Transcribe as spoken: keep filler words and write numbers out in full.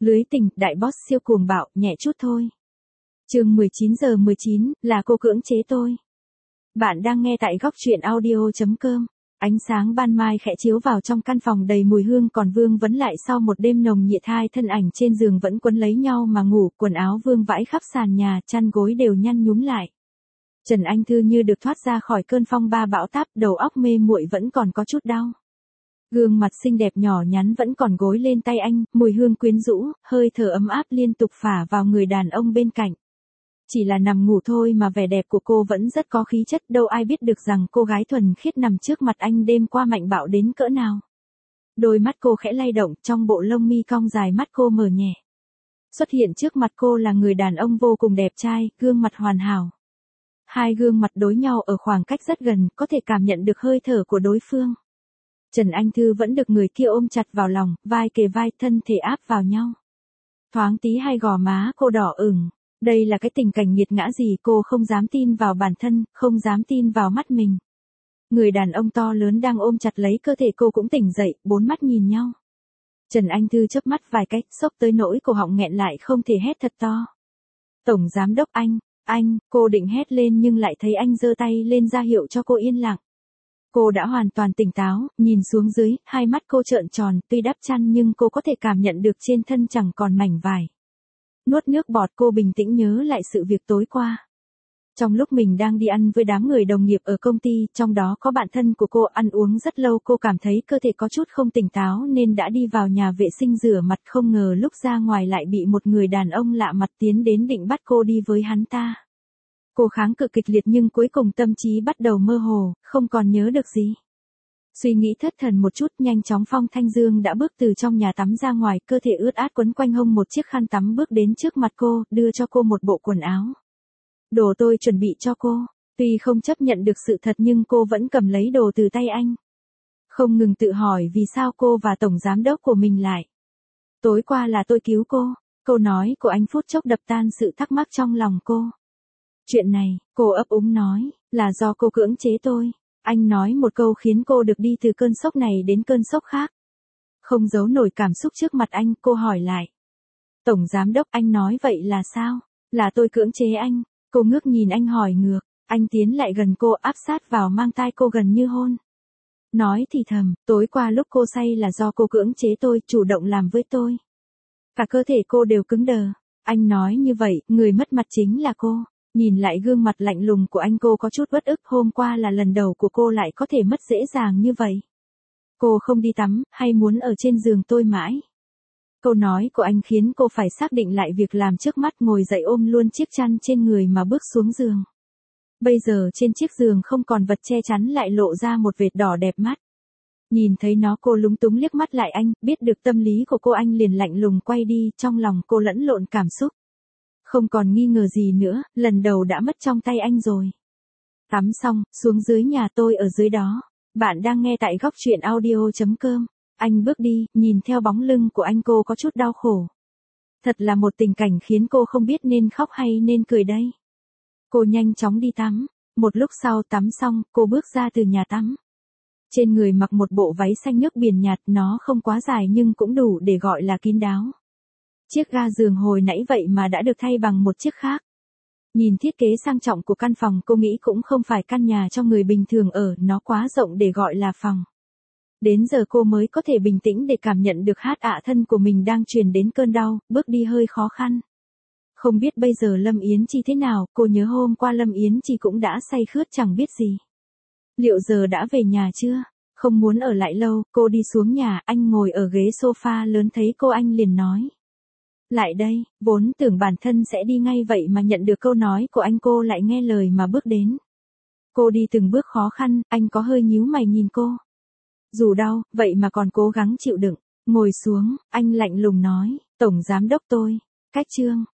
Lưới tình, đại boss siêu cuồng bạo, nhẹ chút thôi. Chương mười chín giờ mười chín, là cô cưỡng chế tôi. Bạn đang nghe tại góc truyện audio chấm com. Ánh sáng ban mai khẽ chiếu vào trong căn phòng đầy mùi hương, còn Vương Vấn lại sau một đêm nồng nhiệt, hai thân ảnh trên giường vẫn quấn lấy nhau mà ngủ, quần áo vương vãi khắp sàn nhà, chăn gối đều nhăn nhúm lại. Trần Anh Thư như được thoát ra khỏi cơn phong ba bão táp, đầu óc mê muội vẫn còn có chút đau. Gương mặt xinh đẹp nhỏ nhắn vẫn còn gối lên tay anh, mùi hương quyến rũ, hơi thở ấm áp liên tục phả vào người đàn ông bên cạnh. Chỉ là nằm ngủ thôi mà vẻ đẹp của cô vẫn rất có khí chất, đâu ai biết được rằng cô gái thuần khiết nằm trước mặt anh đêm qua mạnh bạo đến cỡ nào. Đôi mắt cô khẽ lay động, trong bộ lông mi cong dài mắt cô mở nhẹ. Xuất hiện trước mặt cô là người đàn ông vô cùng đẹp trai, gương mặt hoàn hảo. Hai gương mặt đối nhau ở khoảng cách rất gần, có thể cảm nhận được hơi thở của đối phương. Trần Anh Thư vẫn được người kia ôm chặt vào lòng, vai kề vai, thân thể áp vào nhau. Thoáng tí hai gò má cô đỏ ửng. Đây là cái tình cảnh nghiệt ngã gì, cô không dám tin vào bản thân, không dám tin vào mắt mình. Người đàn ông to lớn đang ôm chặt lấy cơ thể cô cũng tỉnh dậy, bốn mắt nhìn nhau. Trần Anh Thư chớp mắt vài cái, sốc tới nỗi cổ họng nghẹn lại không thể hét thật to. Tổng giám đốc anh, anh, cô định hét lên nhưng lại thấy anh giơ tay lên ra hiệu cho cô yên lặng. Cô đã hoàn toàn tỉnh táo, nhìn xuống dưới, hai mắt cô trợn tròn, tuy đắp chăn nhưng cô có thể cảm nhận được trên thân chẳng còn mảnh vải. Nuốt nước bọt, cô bình tĩnh nhớ lại sự việc tối qua. Trong lúc mình đang đi ăn với đám người đồng nghiệp ở công ty, trong đó có bạn thân của cô, ăn uống rất lâu, cô cảm thấy cơ thể có chút không tỉnh táo nên đã đi vào nhà vệ sinh rửa mặt, không ngờ lúc ra ngoài lại bị một người đàn ông lạ mặt tiến đến định bắt cô đi với hắn ta. Cô kháng cự kịch liệt nhưng cuối cùng tâm trí bắt đầu mơ hồ, không còn nhớ được gì. Suy nghĩ thất thần một chút, nhanh chóng Phong Thanh Dương đã bước từ trong nhà tắm ra ngoài, cơ thể ướt át quấn quanh hông một chiếc khăn tắm, bước đến trước mặt cô, đưa cho cô một bộ quần áo. Đồ tôi chuẩn bị cho cô. Tuy không chấp nhận được sự thật nhưng cô vẫn cầm lấy đồ từ tay anh. Không ngừng tự hỏi vì sao cô và tổng giám đốc của mình lại. Tối qua là tôi cứu cô. Câu nói của anh phút chốc đập tan sự thắc mắc trong lòng cô. Chuyện này, cô ấp úng nói, là do cô cưỡng chế tôi. Anh nói một câu khiến cô được đi từ cơn sốc này đến cơn sốc khác. Không giấu nổi cảm xúc trước mặt anh, cô hỏi lại. Tổng giám đốc, anh nói vậy là sao? Là tôi cưỡng chế anh. Cô ngước nhìn anh hỏi ngược. Anh tiến lại gần cô, áp sát vào mang tai cô gần như hôn. Nói thì thầm, tối qua lúc cô say là do cô cưỡng chế tôi, chủ động làm với tôi. Cả cơ thể cô đều cứng đờ. Anh nói như vậy, người mất mặt chính là cô. Nhìn lại gương mặt lạnh lùng của anh, cô có chút uất ức, hôm qua là lần đầu của cô lại có thể mất dễ dàng như vậy. Cô không đi tắm, hay muốn ở trên giường tôi mãi? Câu nói của anh khiến cô phải xác định lại việc làm trước mắt, ngồi dậy ôm luôn chiếc chăn trên người mà bước xuống giường. Bây giờ trên chiếc giường không còn vật che chắn, lại lộ ra một vệt đỏ đẹp mắt. Nhìn thấy nó, cô lúng túng liếc mắt lại anh, biết được tâm lý của cô, anh liền lạnh lùng quay đi, trong lòng cô lẫn lộn cảm xúc. Không còn nghi ngờ gì nữa, lần đầu đã mất trong tay anh rồi. Tắm xong, xuống dưới nhà tôi ở dưới đó. Bạn đang nghe tại góc truyện audio chấm com. Anh bước đi, nhìn theo bóng lưng của anh, cô có chút đau khổ. Thật là một tình cảnh khiến cô không biết nên khóc hay nên cười đây. Cô nhanh chóng đi tắm. Một lúc sau tắm xong, cô bước ra từ nhà tắm. Trên người mặc một bộ váy xanh nước biển nhạt, nó không quá dài nhưng cũng đủ để gọi là kín đáo. Chiếc ga giường hồi nãy vậy mà đã được thay bằng một chiếc khác. Nhìn thiết kế sang trọng của căn phòng, cô nghĩ cũng không phải căn nhà cho người bình thường ở, nó quá rộng để gọi là phòng. Đến giờ cô mới có thể bình tĩnh để cảm nhận được hát ạ thân của mình đang truyền đến cơn đau, bước đi hơi khó khăn. Không biết bây giờ Lâm Yến Chi thế nào, cô nhớ hôm qua Lâm Yến Chi cũng đã say khướt chẳng biết gì. Liệu giờ đã về nhà chưa? Không muốn ở lại lâu, cô đi xuống nhà, anh ngồi ở ghế sofa lớn, thấy cô anh liền nói. Lại đây, vốn tưởng bản thân sẽ đi ngay vậy mà nhận được câu nói của anh, cô lại nghe lời mà bước đến. Cô đi từng bước khó khăn, anh có hơi nhíu mày nhìn cô. Dù đau, vậy mà còn cố gắng chịu đựng. Ngồi xuống, anh lạnh lùng nói, tổng giám đốc tôi, cách trương,